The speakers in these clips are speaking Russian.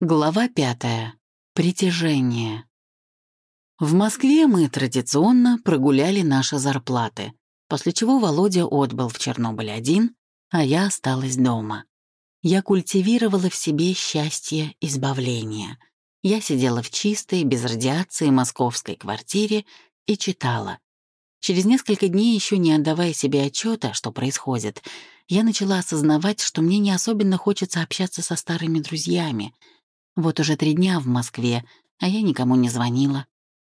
Глава 5. Притяжение. В Москве мы традиционно прогуляли наши зарплаты, после чего Володя отбыл в Чернобыль один, а я осталась дома. Я культивировала в себе счастье избавления. Я сидела в чистой, без радиации московской квартире и читала. Через несколько дней, еще не отдавая себе отчета, что происходит, я начала осознавать, что мне не особенно хочется общаться со старыми друзьями. Вот уже 3 дня в Москве, а я никому не звонила.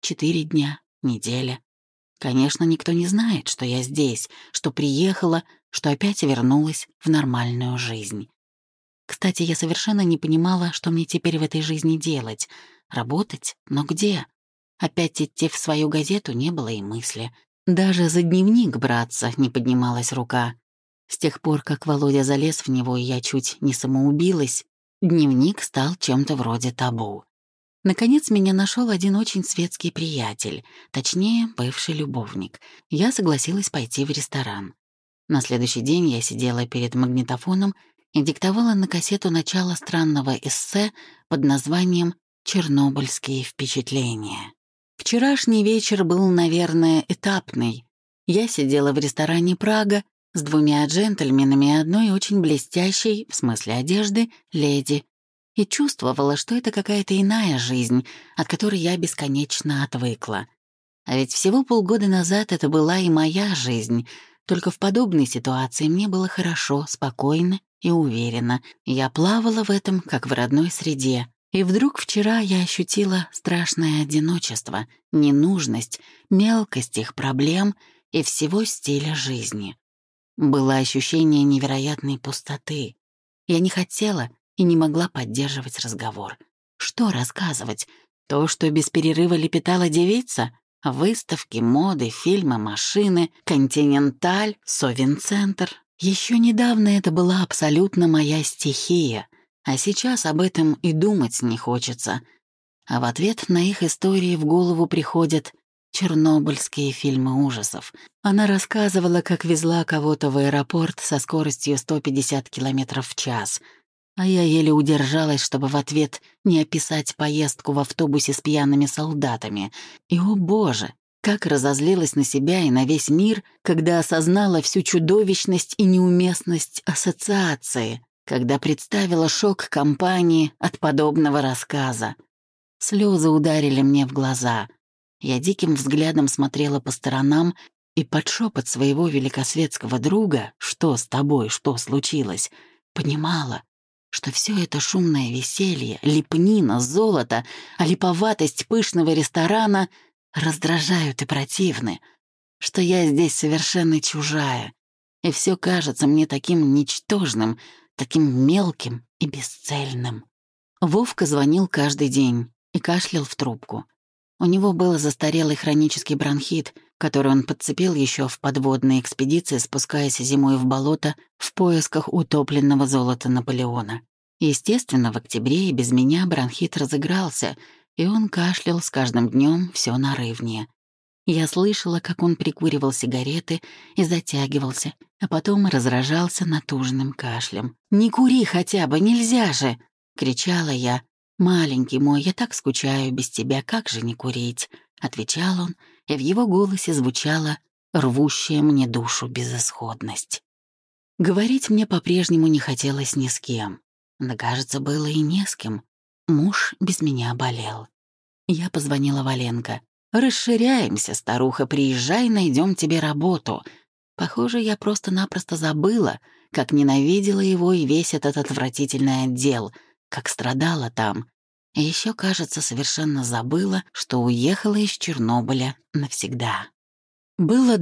4 дня, неделя. Конечно, никто не знает, что я здесь, что приехала, что опять вернулась в нормальную жизнь. Кстати, я совершенно не понимала, что мне теперь в этой жизни делать. Работать? Но где? Опять идти в свою газету не было и мысли. Даже за дневник браться не поднималась рука. С тех пор, как Володя залез в него, и я чуть не самоубилась, дневник стал чем-то вроде табу. Наконец меня нашел один очень светский приятель, точнее, бывший любовник. Я согласилась пойти в ресторан. На следующий день я сидела перед магнитофоном и диктовала на кассету начало странного эссе под названием «Чернобыльские впечатления». Вчерашний вечер был, наверное, этапный. Я сидела в ресторане «Прага» с 2 джентльменами и одной очень блестящей, в смысле одежды, леди, и чувствовала, что это какая-то иная жизнь, от которой я бесконечно отвыкла. А ведь всего полгода назад это была и моя жизнь, только в подобной ситуации мне было хорошо, спокойно и уверенно. Я плавала в этом, как в родной среде. И вдруг вчера я ощутила страшное одиночество, ненужность, мелкость их проблем и всего стиля жизни. Было ощущение невероятной пустоты. Я не хотела и не могла поддерживать разговор. Что рассказывать? То, что без перерыва лепетала девица? Выставки, моды, фильмы, машины, «Континенталь», «Совинцентр». Еще недавно это была абсолютно моя стихия, а сейчас об этом и думать не хочется. А в ответ на их истории в голову приходят чернобыльские фильмы ужасов. Она рассказывала, как везла кого-то в аэропорт со скоростью 150 км в час, а я еле удержалась, чтобы в ответ не описать поездку в автобусе с пьяными солдатами. И, о боже, как разозлилась на себя и на весь мир, когда осознала всю чудовищность и неуместность ассоциации, когда представила шок компании от подобного рассказа. Слезы ударили мне в глаза. Я диким взглядом смотрела по сторонам и под шепот своего великосветского друга «Что с тобой? Что случилось?» понимала, что все это шумное веселье, лепнина, золото, а липоватость пышного ресторана раздражают и противны, что я здесь совершенно чужая, и все кажется мне таким ничтожным, таким мелким и бесцельным. Вовка звонил каждый день и кашлял в трубку. У него был застарелый хронический бронхит, который он подцепил еще в подводной экспедиции, спускаясь зимой в болото в поисках утопленного золота Наполеона. Естественно, в октябре и без меня бронхит разыгрался, и он кашлял с каждым днем все нарывнее. Я слышала, как он прикуривал сигареты и затягивался, а потом разражался натужным кашлем. «Не кури хотя бы, нельзя же!» — кричала я. «Маленький мой, я так скучаю без тебя, как же не курить?» — отвечал он, и в его голосе звучала рвущая мне душу безысходность. Говорить мне по-прежнему не хотелось ни с кем. Да, кажется, было и не с кем. Муж без меня болел. Я позвонила Валенко. «Расширяемся, старуха, приезжай, найдем тебе работу». Похоже, я просто-напросто забыла, как ненавидела его и весь этот отвратительный отдел, как страдала там. И еще, кажется, совершенно забыла, что уехала из Чернобыля навсегда. Было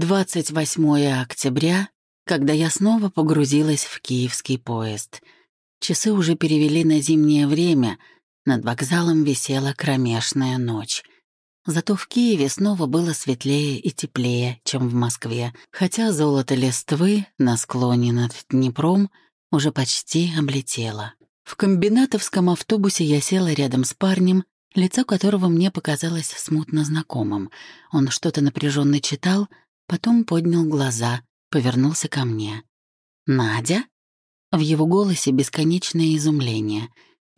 28 октября, когда я снова погрузилась в киевский поезд. Часы уже перевели на зимнее время, над вокзалом висела кромешная ночь. Зато в Киеве снова было светлее и теплее, чем в Москве, хотя золото листвы на склоне над Днепром уже почти облетело. В комбинатовском автобусе я села рядом с парнем, лицо которого мне показалось смутно знакомым. Он что-то напряженно читал, потом поднял глаза, повернулся ко мне. «Надя?» В его голосе бесконечное изумление.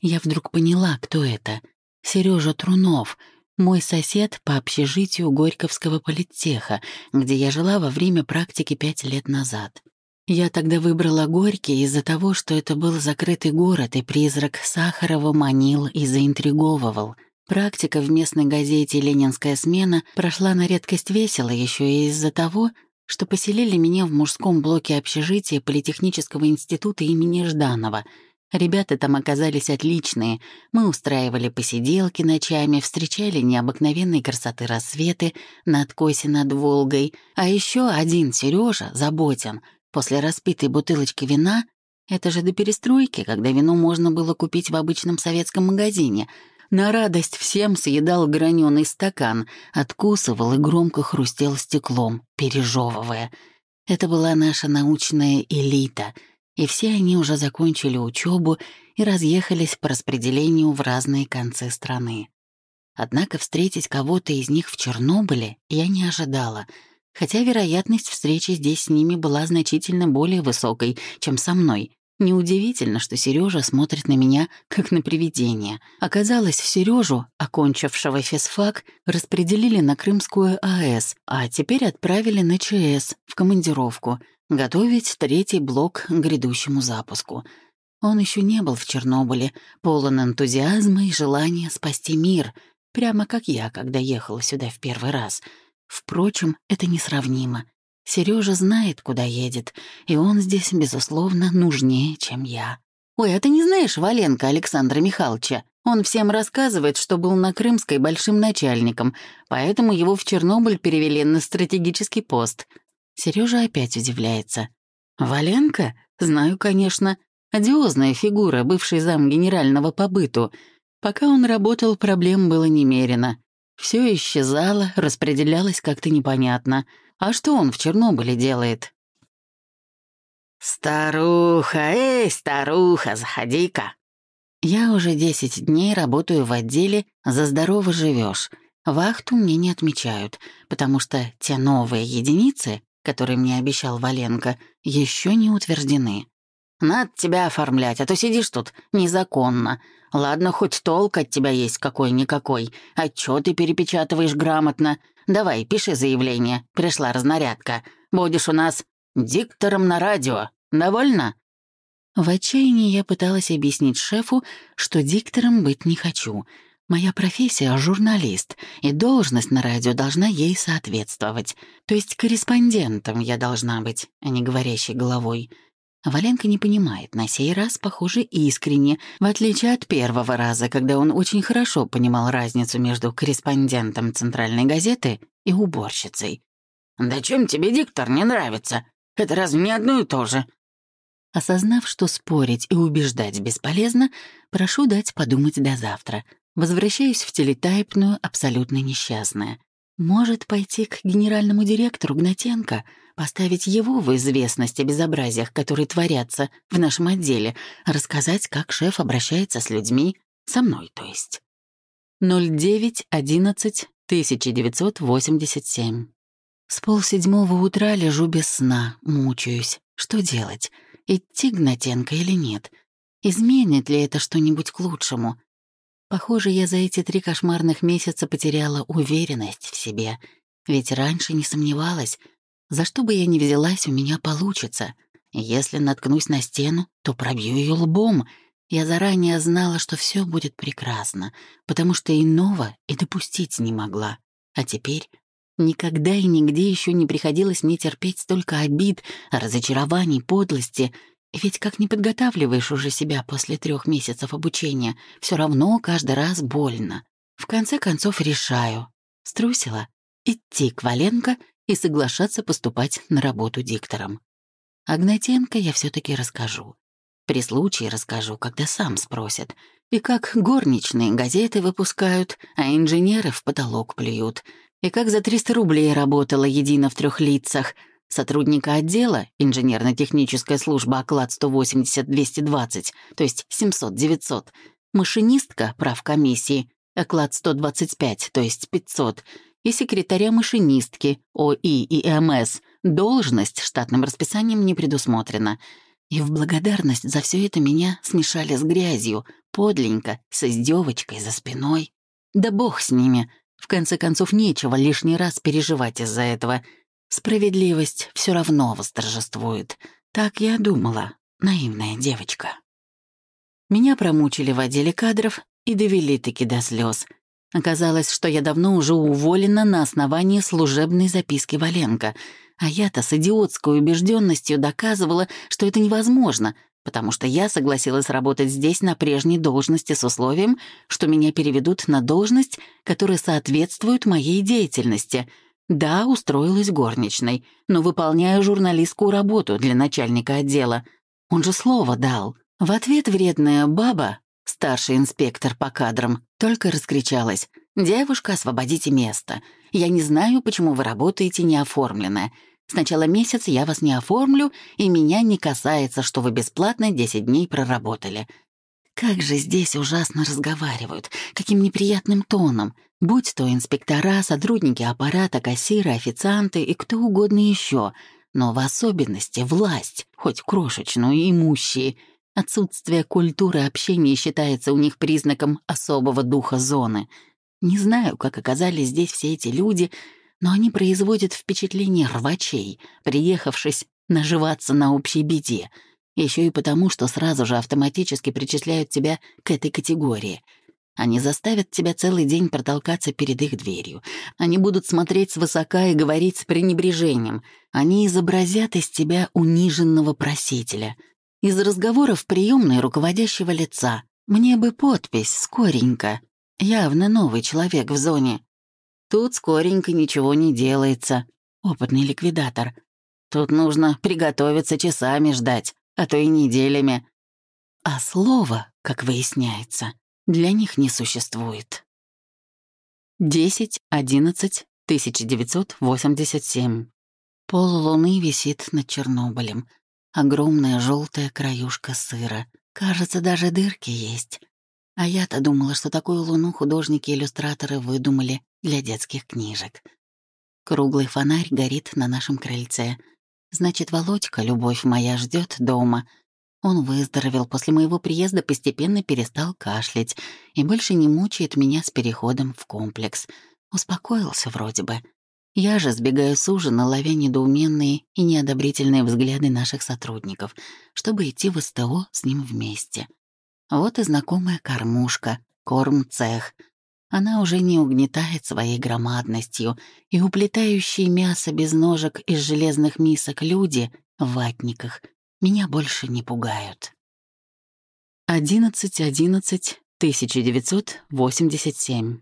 Я вдруг поняла, кто это. Сережа Трунов, мой сосед по общежитию Горьковского политеха, где я жила во время практики 5 лет назад. Я тогда выбрала Горький из-за того, что это был закрытый город, и призрак Сахарова манил и заинтриговывал. Практика в местной газете «Ленинская смена» прошла на редкость весело еще и из-за того, что поселили меня в мужском блоке общежития Политехнического института имени Жданова. Ребята там оказались отличные. Мы устраивали посиделки ночами, встречали необыкновенной красоты рассветы на откосе над Волгой. А еще один Сережа Заботин после распитой бутылочки вина, это же до перестройки, когда вино можно было купить в обычном советском магазине, на радость всем съедал граненый стакан, откусывал и громко хрустел стеклом, пережевывая. Это была наша научная элита, и все они уже закончили учебу и разъехались по распределению в разные концы страны. Однако встретить кого-то из них в Чернобыле я не ожидала, хотя вероятность встречи здесь с ними была значительно более высокой, чем со мной. Неудивительно, что Сережа смотрит на меня, как на привидение. Оказалось, Сережу, окончившего физфак, распределили на Крымскую АЭС, а теперь отправили на ЧС в командировку, готовить 3-й блок к грядущему запуску. Он еще не был в Чернобыле, полон энтузиазма и желания спасти мир, прямо как я, когда ехала сюда в первый раз. Впрочем, это несравнимо. Сережа знает, куда едет, и он здесь, безусловно, нужнее, чем я. «Ой, а ты не знаешь Валенко Александра Михайловича? Он всем рассказывает, что был на Крымской большим начальником, поэтому его в Чернобыль перевели на стратегический пост». Сережа опять удивляется. «Валенко? Знаю, конечно. Одиозная фигура, бывший зам генерального по быту. Пока он работал, проблем было немерено. Все исчезало, распределялось как-то непонятно. А что он в Чернобыле делает?» «Старуха, старуха, заходи-ка!» Я уже 10 дней работаю в отделе «За здорово живешь». Вахту мне не отмечают, потому что те новые единицы, которые мне обещал Валенко, еще не утверждены. «Надо тебя оформлять, а то сидишь тут незаконно. Ладно, хоть толк от тебя есть какой-никакой. Отчеты перепечатываешь грамотно. Давай, пиши заявление. Пришла разнарядка. Будешь у нас диктором на радио. Довольно?» В отчаянии я пыталась объяснить шефу, что диктором быть не хочу. Моя профессия — журналист, и должность на радио должна ей соответствовать. То есть корреспондентом я должна быть, а не говорящей головой. Валенко не понимает, на сей раз, похоже, искренне, в отличие от первого раза, когда он очень хорошо понимал разницу между корреспондентом центральной газеты и уборщицей. «Да чем тебе диктор не нравится? Это разве не одно и то же?» Осознав, что спорить и убеждать бесполезно, прошу дать подумать до завтра. Возвращаюсь в телетайпную, абсолютно несчастная. Может, пойти к генеральному директору Гнатенко, поставить его в известность о безобразиях, которые творятся в нашем отделе, рассказать, как шеф обращается с людьми, со мной, то есть. 09.11.1987. С 6:30 утра лежу без сна, мучаюсь. Что делать? Идти к Гнатенко или нет? Изменит ли это что-нибудь к лучшему? Похоже, я за эти 3 кошмарных месяца потеряла уверенность в себе. Ведь раньше не сомневалась. За что бы я ни взялась, у меня получится. Если наткнусь на стену, то пробью ее лбом. Я заранее знала, что все будет прекрасно, потому что иного и допустить не могла. А теперь никогда и нигде еще не приходилось мне терпеть столько обид, разочарований, подлости. Ведь как не подготавливаешь уже себя после 3 месяцев обучения, все равно каждый раз больно. В конце концов решаю. Струсила. Идти к Валенко и соглашаться поступать на работу диктором. А Гнатенко я все-таки расскажу. При случае расскажу, когда сам спросят. И как горничные газеты выпускают, а инженеры в потолок плюют. И как за 300 рублей работала едино в 3 лицах. Сотрудника отдела, инженерно-техническая служба, оклад 180-220, то есть 700-900. Машинистка, правкомиссии, оклад 125, то есть 500. И секретаря машинистки, ОИ и МС, должность штатным расписанием не предусмотрена. И в благодарность за все это меня смешали с грязью, Подленько, с издевочкой за спиной. Да бог с ними. В конце концов, нечего лишний раз переживать из-за этого. Справедливость все равно восторжествует. Так я думала, наивная девочка. Меня промучили в отделе кадров и довели-таки до слез. Оказалось, что я давно уже уволена на основании служебной записки Валенко, а я-то с идиотской убежденностью доказывала, что это невозможно, потому что я согласилась работать здесь на прежней должности с условием, что меня переведут на должность, которая соответствует моей деятельности. Да, устроилась горничной, но выполняю журналистскую работу для начальника отдела. Он же слово дал. В ответ вредная баба, старший инспектор по кадрам, только раскричалась: «Девушка, освободите место. Я не знаю, почему вы работаете неоформленное. Сначала месяц я вас не оформлю, и меня не касается, что вы бесплатно 10 дней проработали». Как же здесь ужасно разговаривают, каким неприятным тоном, будь то инспектора, сотрудники аппарата, кассиры, официанты и кто угодно еще, но в особенности власть, хоть крошечную, имущие. Отсутствие культуры общения считается у них признаком особого духа зоны. Не знаю, как оказались здесь все эти люди, но они производят впечатление рвачей, приехавшись наживаться на общей беде, еще и потому, что сразу же автоматически причисляют тебя к этой категории. Они заставят тебя целый день протолкаться перед их дверью. Они будут смотреть свысока и говорить с пренебрежением. Они изобразят из тебя униженного просителя. Из разговоров приемной руководящего лица мне бы подпись скоренько. Явно новый человек в зоне. Тут скоренько ничего не делается. Опытный ликвидатор. Тут нужно приготовиться часами ждать, а то и неделями. А слова, как выясняется, для них не существует. 10/11/1987. Поллуны висит над Чернобылем. Огромная желтая краюшка сыра. Кажется, даже дырки есть. А я-то думала, что такую луну художники-иллюстраторы выдумали для детских книжек. Круглый фонарь горит на нашем крыльце. Значит, Володька, любовь моя, ждет дома. Он выздоровел после моего приезда, постепенно перестал кашлять и больше не мучает меня с переходом в комплекс. Успокоился вроде бы. Я же сбегаю с ужина, ловя недоуменные и неодобрительные взгляды наших сотрудников, чтобы идти в СТО с ним вместе. Вот и знакомая кормушка, корм-цех. Она уже не угнетает своей громадностью, и уплетающие мясо без ножек из железных мисок люди в ватниках меня больше не пугают. 11/11/1987.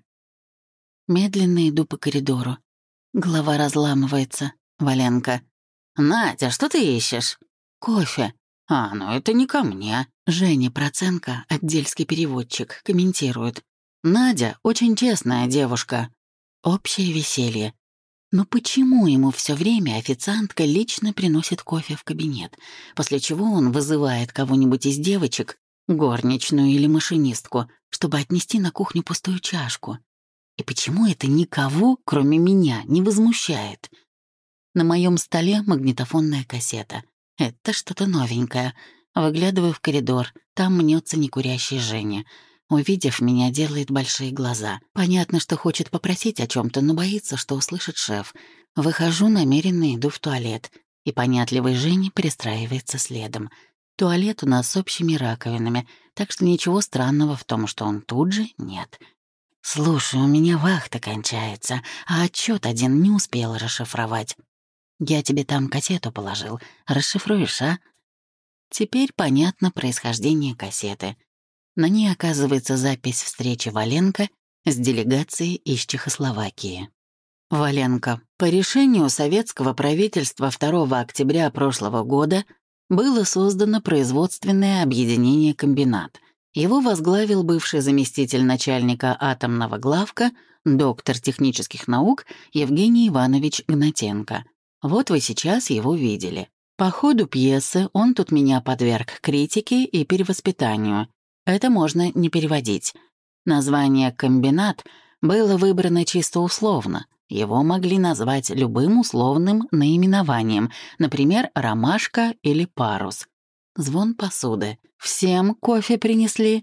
Медленно иду по коридору. Голова разламывается. Валенко. «Надя, что ты ищешь?» «Кофе». «А, ну это не ко мне». Женя Проценко, отдельский переводчик, комментирует. «Надя очень честная девушка». Общее веселье. Но почему ему все время официантка лично приносит кофе в кабинет, после чего он вызывает кого-нибудь из девочек, горничную или машинистку, чтобы отнести на кухню пустую чашку? И почему это никого, кроме меня, не возмущает? На моем столе магнитофонная кассета. Это что-то новенькое. Выглядываю в коридор. Там мнется некурящий Женя. Увидев меня, делает большие глаза. Понятно, что хочет попросить о чем-то, но боится, что услышит шеф. Выхожу, намеренно иду в туалет. И понятливый Женя пристраивается следом. Туалет у нас с общими раковинами, так что ничего странного в том, что он тут же, нет. «Слушай, у меня вахта кончается, а отчет один не успел расшифровать. Я тебе там кассету положил. Расшифруешь, а?» Теперь понятно происхождение кассеты. На ней оказывается запись встречи Валенко с делегацией из Чехословакии. Валенко. По решению советского правительства 2 октября прошлого года было создано производственное объединение «Комбинат». Его возглавил бывший заместитель начальника атомного главка, доктор технических наук Евгений Иванович Гнатенко. Вот вы сейчас его видели. По ходу пьесы он тут меня подверг критике и перевоспитанию. Это можно не переводить. Название «Комбинат» было выбрано чисто условно. Его могли назвать любым условным наименованием, например, «Ромашка» или «Парус». Звон посуды. «Всем кофе принесли?»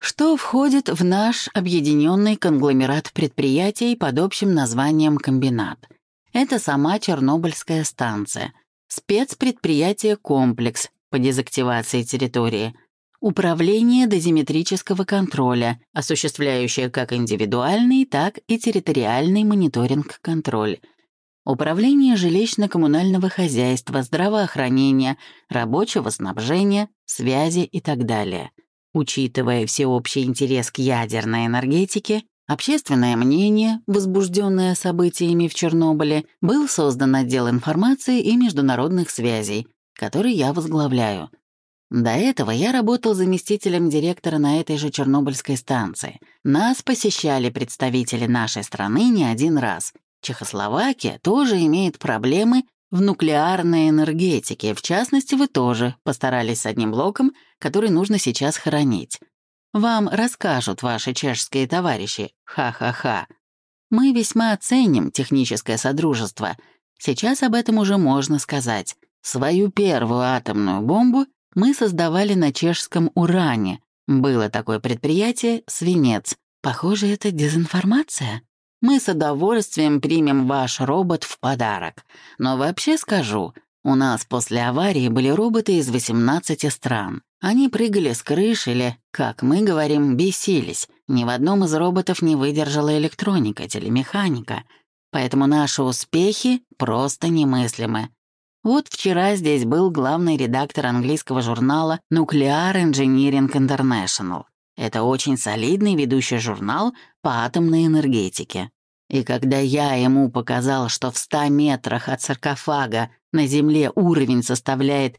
что входит в наш объединенный конгломерат предприятий под общим названием «Комбинат». Это сама Чернобыльская станция, спецпредприятие «Комплекс» по дезактивации территории, управление дозиметрического контроля, осуществляющее как индивидуальный, так и территориальный мониторинг-контроль, управление жилищно-коммунального хозяйства, здравоохранения, рабочего снабжения, связи и так далее. Учитывая всеобщий интерес к ядерной энергетике, общественное мнение, возбужденное событиями в Чернобыле, был создан отдел информации и международных связей, который я возглавляю. До этого я работал заместителем директора на этой же Чернобыльской станции. Нас посещали представители нашей страны не один раз. Чехословакия тоже имеет проблемы в нуклеарной энергетике. В частности, вы тоже постарались с одним блоком, который нужно сейчас хоронить. Вам расскажут ваши чешские товарищи. Ха-ха-ха. Мы весьма ценим техническое содружество. Сейчас об этом уже можно сказать. Свою первую атомную бомбу мы создавали на чешском уране. Было такое предприятие «Свинец». Похоже, это дезинформация. Мы с удовольствием примем ваш робот в подарок. Но вообще скажу, у нас после аварии были роботы из 18 стран. Они прыгали с крыш или, как мы говорим, бесились. Ни в одном из роботов не выдержала электроника, телемеханика. Поэтому наши успехи просто немыслимы. Вот вчера здесь был главный редактор английского журнала Nuclear Engineering International. Это очень солидный ведущий журнал по атомной энергетике. И когда я ему показал, что в 100 метрах от саркофага на Земле уровень составляет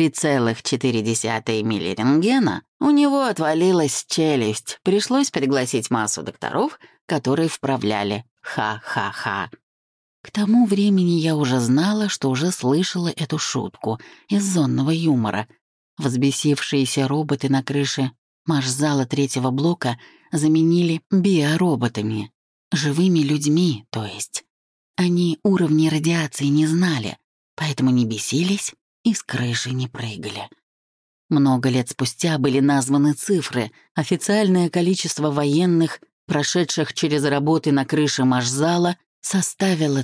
3,4 миллирентгена, у него отвалилась челюсть. Пришлось пригласить массу докторов, которые вправляли. Ха-ха-ха. К тому времени я уже знала, что уже слышала эту шутку из зонного юмора. Взбесившиеся роботы на крыше машзала 3-го блока заменили биороботами. Живыми людьми, то есть. Они уровни радиации не знали, поэтому не бесились и с крыши не прыгали. Много лет спустя были названы цифры. Официальное количество военных, прошедших через работы на крыше машзала, составило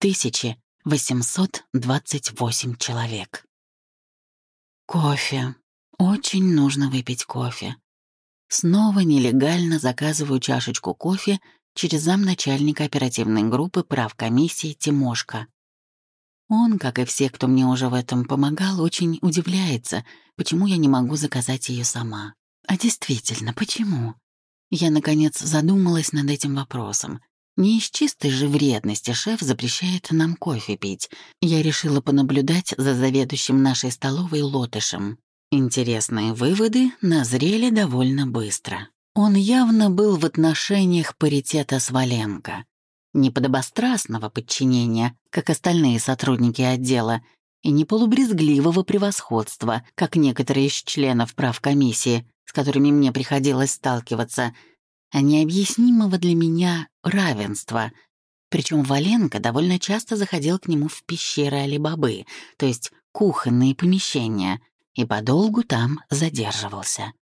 3828 человек. Кофе. Очень нужно выпить кофе. Снова нелегально заказываю чашечку кофе через замначальника оперативной группы правкомиссии Тимошка. Он, как и все, кто мне уже в этом помогал, очень удивляется, почему я не могу заказать ее сама. А действительно, почему? Я, наконец, задумалась над этим вопросом. Не из чистой же вредности шеф запрещает нам кофе пить. Я решила понаблюдать за заведующим нашей столовой Лотышем. Интересные выводы назрели довольно быстро. Он явно был в отношениях паритета с Валенко. Не подобострастного подчинения, как остальные сотрудники отдела, и не полубрезгливого превосходства, как некоторые из членов правкомиссии, с которыми мне приходилось сталкиваться, а необъяснимого для меня равенства. Причем Валенко довольно часто заходил к нему в пещеры Али-Бабы, то есть кухонные помещения, и подолгу там задерживался.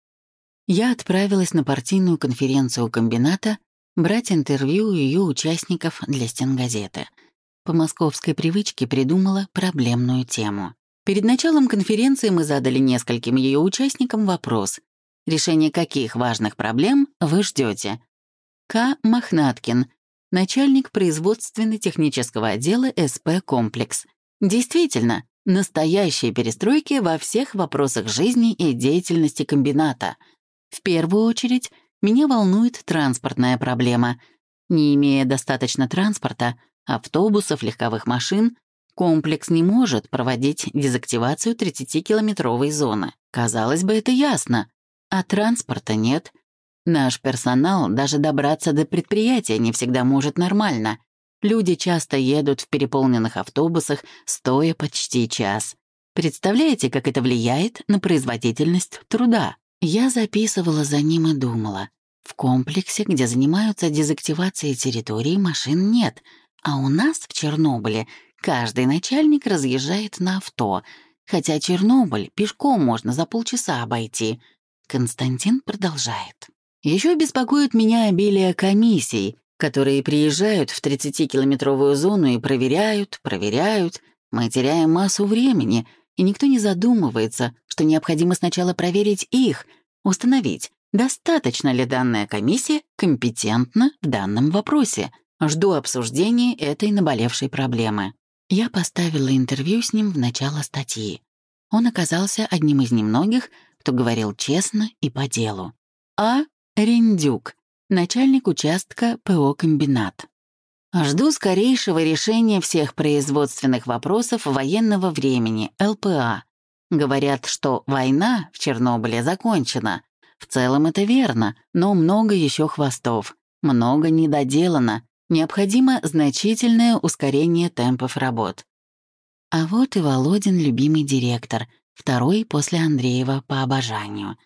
Я отправилась на партийную конференцию комбината брать интервью у ее участников для стенгазеты. По московской привычке придумала проблемную тему. Перед началом конференции мы задали нескольким ее участникам вопрос: решение каких важных проблем вы ждете? К. Мохнаткин, начальник производственно-технического отдела СП «Комплекс». Действительно, настоящие перестройки во всех вопросах жизни и деятельности комбината. В первую очередь, меня волнует транспортная проблема. Не имея достаточно транспорта, автобусов, легковых машин, комплекс не может проводить дезактивацию 30-километровой зоны. Казалось бы, это ясно. А транспорта нет. Наш персонал даже добраться до предприятия не всегда может нормально. Люди часто едут в переполненных автобусах, стоя почти час. Представляете, как это влияет на производительность труда? Я записывала за ним и думала. В комплексе, где занимаются дезактивацией территории, машин нет, а у нас в Чернобыле каждый начальник разъезжает на авто, хотя Чернобыль пешком можно за полчаса обойти. Константин продолжает. Еще беспокоит меня обилие комиссий, которые приезжают в 30-километровую зону и проверяют. Мы теряем массу времени, и никто не задумывается, что необходимо сначала проверить их, установить, достаточно ли данная комиссия компетентна в данном вопросе. Жду обсуждения этой наболевшей проблемы. Я поставила интервью с ним в начало статьи. Он оказался одним из немногих, кто говорил честно и по делу. А. Рендюк, начальник участка ПО «Комбинат». Жду скорейшего решения всех производственных вопросов военного времени, ЛПА. Говорят, что война в Чернобыле закончена. В целом это верно, но много еще хвостов, много недоделано. Необходимо значительное ускорение темпов работ. А вот и Володин любимый директор, второй после Андреева по обожанию.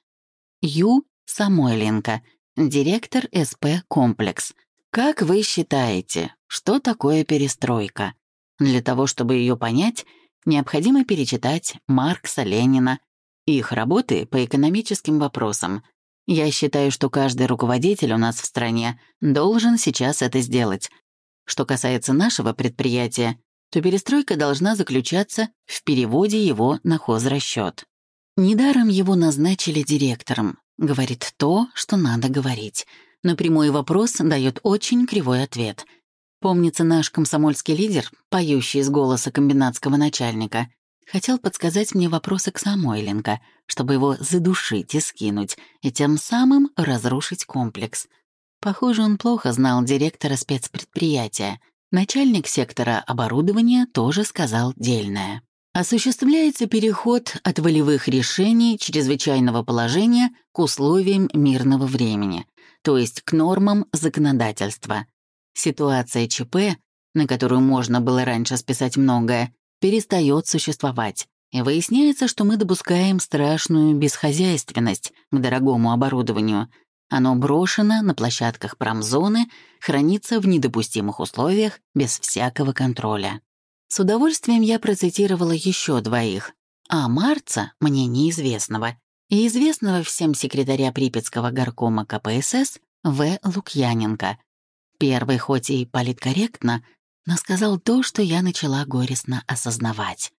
Ю. Самойленко, директор СП «Комплекс». Как вы считаете, что такое перестройка? Для того, чтобы ее понять, необходимо перечитать Маркса, Ленина, их работы по экономическим вопросам. Я считаю, что каждый руководитель у нас в стране должен сейчас это сделать. Что касается нашего предприятия, то перестройка должна заключаться в переводе его на хозрасчет. Недаром его назначили директором. Говорит то, что надо говорить. Но прямой вопрос дает очень кривой ответ. Помнится, наш комсомольский лидер, поющий из голоса комбинатского начальника, хотел подсказать мне вопросы к Самойленко, чтобы его задушить и скинуть, и тем самым разрушить комплекс. Похоже, он плохо знал директора спецпредприятия. Начальник сектора оборудования тоже сказал дельное. Осуществляется переход от волевых решений чрезвычайного положения к условиям мирного времени, то есть к нормам законодательства. Ситуация ЧП, на которую можно было раньше списать многое, перестает существовать, и выясняется, что мы допускаем страшную бесхозяйственность к дорогому оборудованию. Оно брошено на площадках промзоны, хранится в недопустимых условиях без всякого контроля. С удовольствием я процитировала еще двоих. А. Марца, мне неизвестного, и известного всем секретаря Припятского горкома КПСС В. Лукьяненко. Первый, хоть и политкорректно, но сказал то, что я начала горестно осознавать.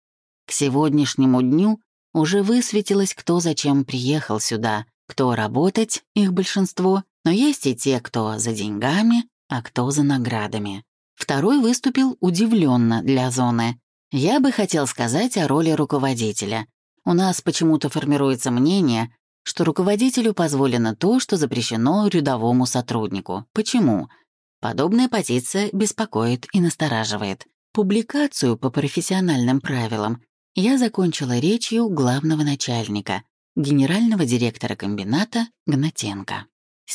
К сегодняшнему дню уже высветилось, кто зачем приехал сюда, кто работать, их большинство, но есть и те, кто за деньгами, а кто за наградами. Второй выступил удивленно для зоны. Я бы хотел сказать о роли руководителя. У нас почему-то формируется мнение, что руководителю позволено то, что запрещено рядовому сотруднику. Почему? Подобная позиция беспокоит и настораживает. Публикацию по профессиональным правилам я закончила речью главного начальника, генерального директора комбината Гнатенко.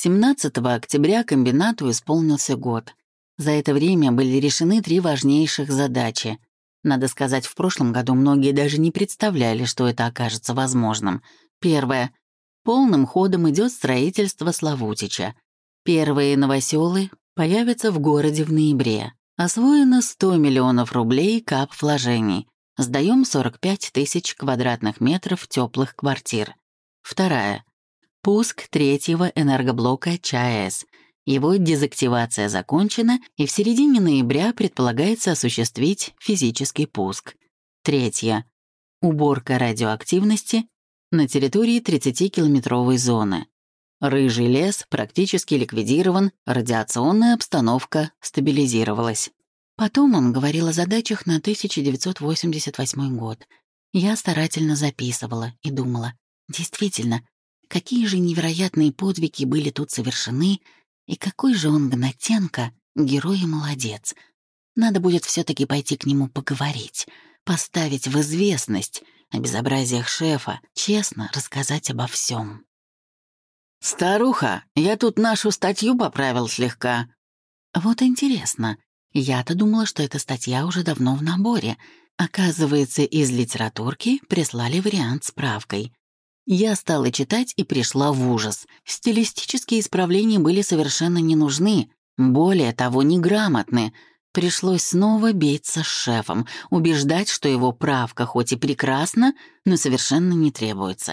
17 октября комбинату исполнился год. За это время были решены 3 важнейших задачи. Надо сказать, в прошлом году многие даже не представляли, что это окажется возможным. Первое. Полным ходом идет строительство Славутича. Первые новоселы появятся в городе в ноябре. Освоено 100 миллионов рублей кап-вложений. Сдаем 45 тысяч квадратных метров теплых квартир. Вторая. Пуск 3-го энергоблока ЧАЭС. Его дезактивация закончена, и в середине ноября предполагается осуществить физический пуск. Третье. Уборка радиоактивности на территории 30-километровой зоны. Рыжий лес практически ликвидирован, радиационная обстановка стабилизировалась. Потом он говорил о задачах на 1988 год. Я старательно записывала и думала, действительно, какие же невероятные подвиги были тут совершены, и какой же он, Гнатенко, герой и молодец. Надо будет все-таки пойти к нему поговорить, поставить в известность о безобразиях шефа, честно рассказать обо всем. «Старуха, я тут нашу статью поправил слегка». Вот интересно, я-то думала, что эта статья уже давно в наборе. Оказывается, из литературки прислали вариант с правкой. Я стала читать и пришла в ужас. Стилистические исправления были совершенно не нужны, более того, неграмотны. Пришлось снова биться с шефом, убеждать, что его правка хоть и прекрасна, но совершенно не требуется.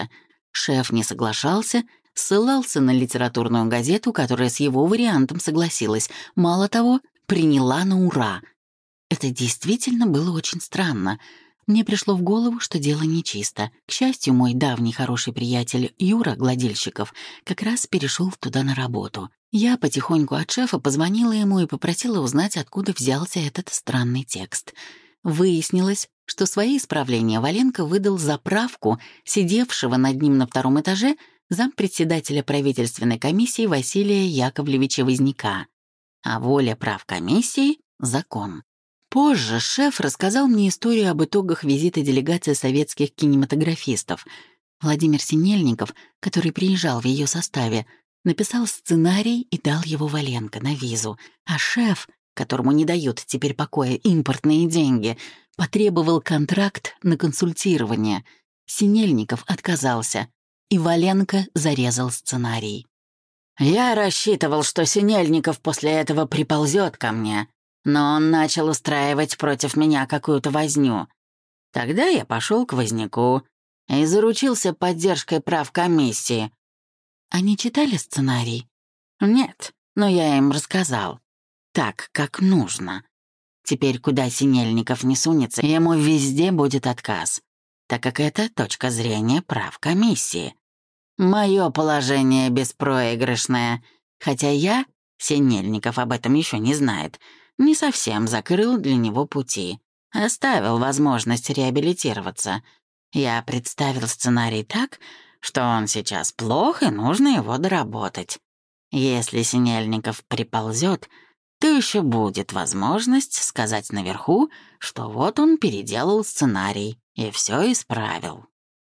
Шеф не соглашался, ссылался на литературную газету, которая с его вариантом согласилась. Мало того, приняла на ура. Это действительно было очень странно. Мне пришло в голову, что дело нечисто. К счастью, мой давний хороший приятель Юра Гладильщиков как раз перешел туда на работу. Я потихоньку от шефа позвонила ему и попросила узнать, откуда взялся этот странный текст. Выяснилось, что свои исправления Валенко выдал за правку сидевшего над ним на втором этаже зампредседателя правительственной комиссии Василия Яковлевича Возняка. А воля правкомиссии — закон. Позже шеф рассказал мне историю об итогах визита делегации советских кинематографистов. Владимир Синельников, который приезжал в ее составе, написал сценарий и дал его Валенко на визу, а шеф, которому не дают теперь покоя импортные деньги, потребовал контракт на консультирование. Синельников отказался, и Валенко зарезал сценарий. Я рассчитывал, что Синельников после этого приползет ко мне, но он начал устраивать против меня какую-то возню. Тогда я пошел к Возняку и заручился поддержкой прав комиссии. Они читали сценарий? Нет, но я им рассказал. Так, как нужно. Теперь, куда Синельников не сунется, ему везде будет отказ, так как это точка зрения прав комиссии. Мое положение беспроигрышное, хотя я, Синельников об этом еще не знает, не совсем закрыл для него пути, оставил возможность реабилитироваться. Я представил сценарий так, что он сейчас плох, и нужно его доработать. Если Синельников приползет, то еще будет возможность сказать наверху, что вот он переделал сценарий и все исправил.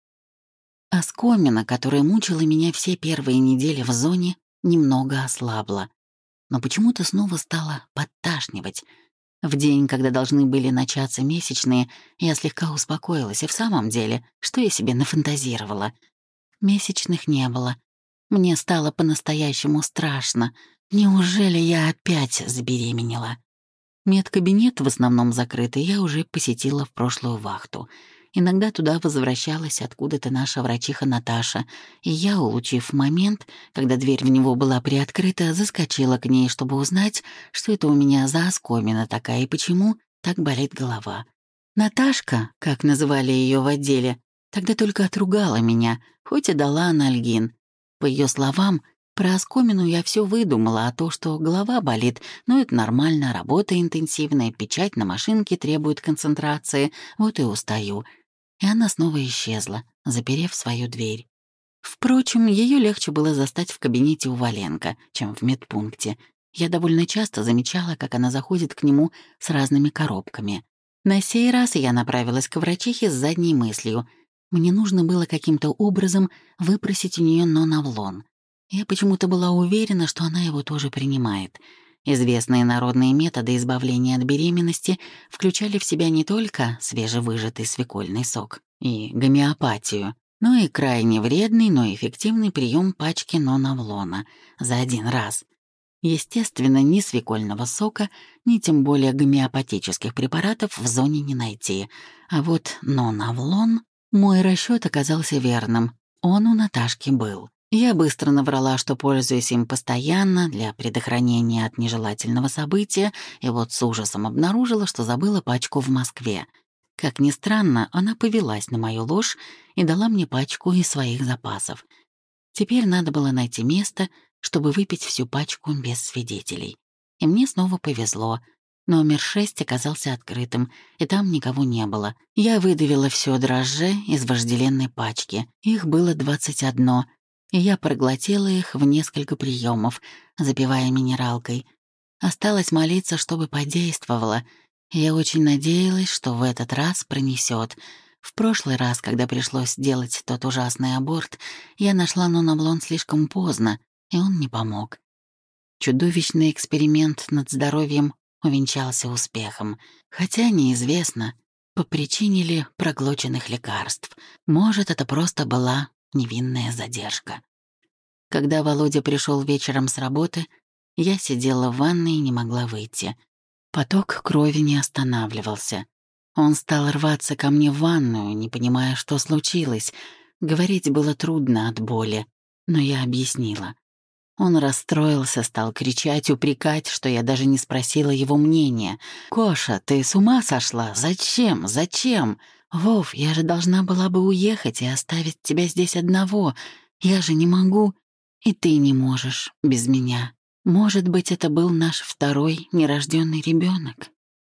Оскомина, которая мучила меня все первые недели в зоне, немного ослабла. Но почему-то снова стала подташнивать. В день, когда должны были начаться месячные, я слегка успокоилась, и в самом деле, что я себе нафантазировала? Месячных не было. Мне стало по-настоящему страшно. Неужели я опять забеременела? Медкабинет, в основном закрытый, я уже посетила в прошлую вахту. Иногда туда возвращалась откуда-то наша врачиха Наташа, и я, улучив момент, когда дверь в него была приоткрыта, заскочила к ней, чтобы узнать, что это у меня за оскомина такая и почему так болит голова. Наташка, как называли ее в отделе, тогда только отругала меня, хоть и дала анальгин. По ее словам, про оскомину я все выдумала, а то, что голова болит, ну это нормально, работа интенсивная, печать на машинке требует концентрации, вот и устаю. И она снова исчезла, заперев свою дверь. Впрочем, ее легче было застать в кабинете у Валенко, чем в медпункте. Я довольно часто замечала, как она заходит к нему с разными коробками. На сей раз я направилась к врачихе с задней мыслью. Мне нужно было каким-то образом выпросить у нее нонавлон. Я почему-то была уверена, что она его тоже принимает. Известные народные методы избавления от беременности включали в себя не только свежевыжатый свекольный сок и гомеопатию, но и крайне вредный, но эффективный прием пачки нонавлона за один раз. Естественно, ни свекольного сока, ни тем более гомеопатических препаратов в зоне не найти. А вот нонавлон... Мой расчет оказался верным. Он у Наташки был. Я быстро наврала, что пользуюсь им постоянно для предохранения от нежелательного события, и вот с ужасом обнаружила, что забыла пачку в Москве. Как ни странно, она повелась на мою ложь и дала мне пачку из своих запасов. Теперь надо было найти место, чтобы выпить всю пачку без свидетелей. И мне снова повезло. Номер 6 оказался открытым, и там никого не было. Я выдавила все дрожже из вожделенной пачки. Их было 21, и я проглотила их в несколько приемов, запивая минералкой. Осталось молиться, чтобы подействовало. Я очень надеялась, что в этот раз пронесет. В прошлый раз, когда пришлось делать тот ужасный аборт, я нашла нонавлон слишком поздно, и он не помог. Чудовищный эксперимент над здоровьем увенчался успехом, хотя неизвестно, по причине ли проглоченных лекарств. Может, это просто была невинная задержка. Когда Володя пришел вечером с работы, я сидела в ванной и не могла выйти. Поток крови не останавливался. Он стал рваться ко мне в ванную, не понимая, что случилось. Говорить было трудно от боли, но я объяснила. Он расстроился, стал кричать, упрекать, что я даже не спросила его мнения. «Коша, ты с ума сошла? Зачем? Зачем? Вов, я же должна была бы уехать и оставить тебя здесь одного. Я же не могу, и ты не можешь без меня. Может быть, это был наш второй нерожденный ребенок».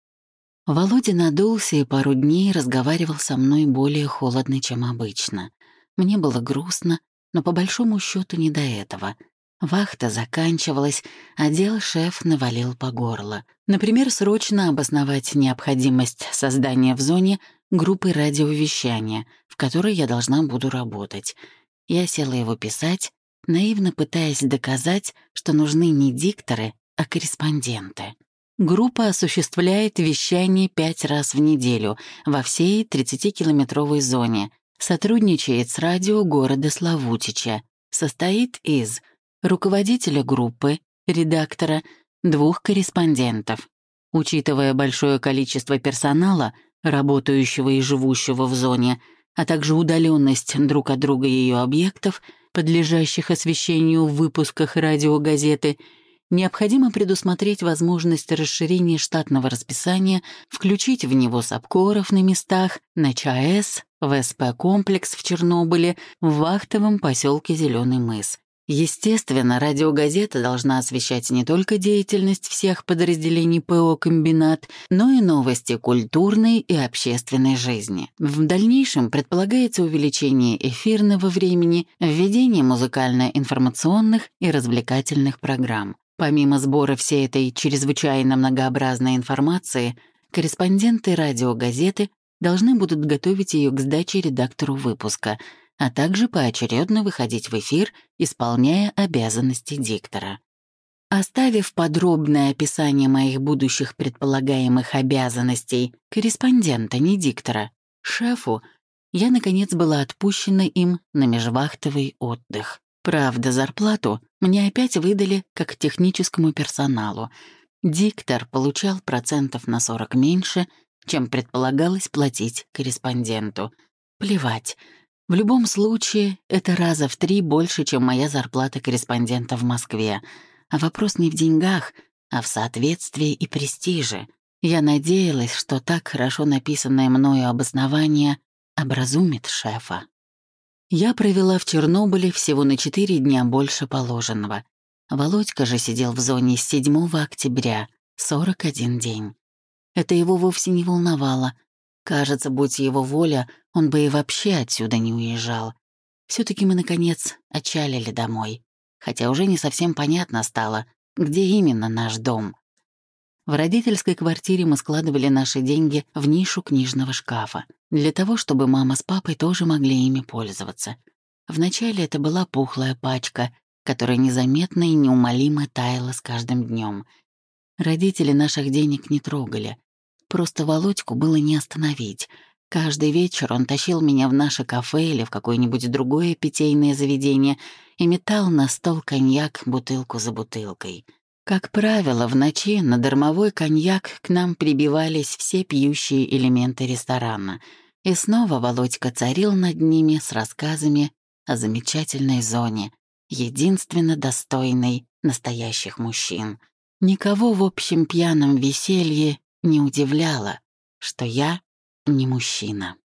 Володя надулся и пару дней разговаривал со мной более холодно, чем обычно. Мне было грустно, но по большому счету не до этого. Вахта заканчивалась, а дел шеф навалил по горло. Например, срочно обосновать необходимость создания в зоне группы радиовещания, в которой я должна буду работать. Я села его писать, наивно пытаясь доказать, что нужны не дикторы, а корреспонденты. Группа осуществляет вещание 5 раз в неделю во всей 30-километровой зоне, сотрудничает с радио города Славутича, состоит из руководителя группы, редактора, 2 корреспондентов. Учитывая большое количество персонала, работающего и живущего в зоне, а также удаленность друг от друга ее объектов, подлежащих освещению в выпусках радиогазеты, необходимо предусмотреть возможность расширения штатного расписания, включить в него сапкоров на местах, на ЧАЭС, в СП-комплекс в Чернобыле, в вахтовом поселке Зеленый мыс. Естественно, радиогазета должна освещать не только деятельность всех подразделений ПО «Комбинат», но и новости культурной и общественной жизни. В дальнейшем предполагается увеличение эфирного времени, введение музыкально-информационных и развлекательных программ. Помимо сбора всей этой чрезвычайно многообразной информации, корреспонденты радиогазеты должны будут готовить ее к сдаче редактору выпуска, а также поочередно выходить в эфир, исполняя обязанности диктора. Оставив подробное описание моих будущих предполагаемых обязанностей корреспондента, не диктора, шефу, я, наконец, была отпущена им на межвахтовый отдых. Правда, зарплату мне опять выдали как техническому персоналу. Диктор получал процентов на 40 меньше, чем предполагалось платить корреспонденту. Плевать. В любом случае, это раза в 3 больше, чем моя зарплата корреспондента в Москве. А вопрос не в деньгах, а в соответствии и престиже. Я надеялась, что так хорошо написанное мною обоснование образумит шефа. Я провела в Чернобыле всего на 4 дня больше положенного. Володька же сидел в зоне с 7 октября, 41 день. Это его вовсе не волновало. Кажется, будь его воля, он бы и вообще отсюда не уезжал. Все-таки мы, наконец, отчалили домой. Хотя уже не совсем понятно стало, где именно наш дом. В родительской квартире мы складывали наши деньги в нишу книжного шкафа, для того, чтобы мама с папой тоже могли ими пользоваться. Вначале это была пухлая пачка, которая незаметно и неумолимо таяла с каждым днем. Родители наших денег не трогали. Просто Володьку было не остановить. Каждый вечер он тащил меня в наше кафе или в какое-нибудь другое питейное заведение и метал на стол коньяк бутылку за бутылкой. Как правило, в ночи на дармовой коньяк к нам прибивались все пьющие элементы ресторана, и снова Володька царил над ними с рассказами о замечательной зоне, единственно достойной настоящих мужчин. Никого в общем пьяном веселье не удивляло, что я не мужчина.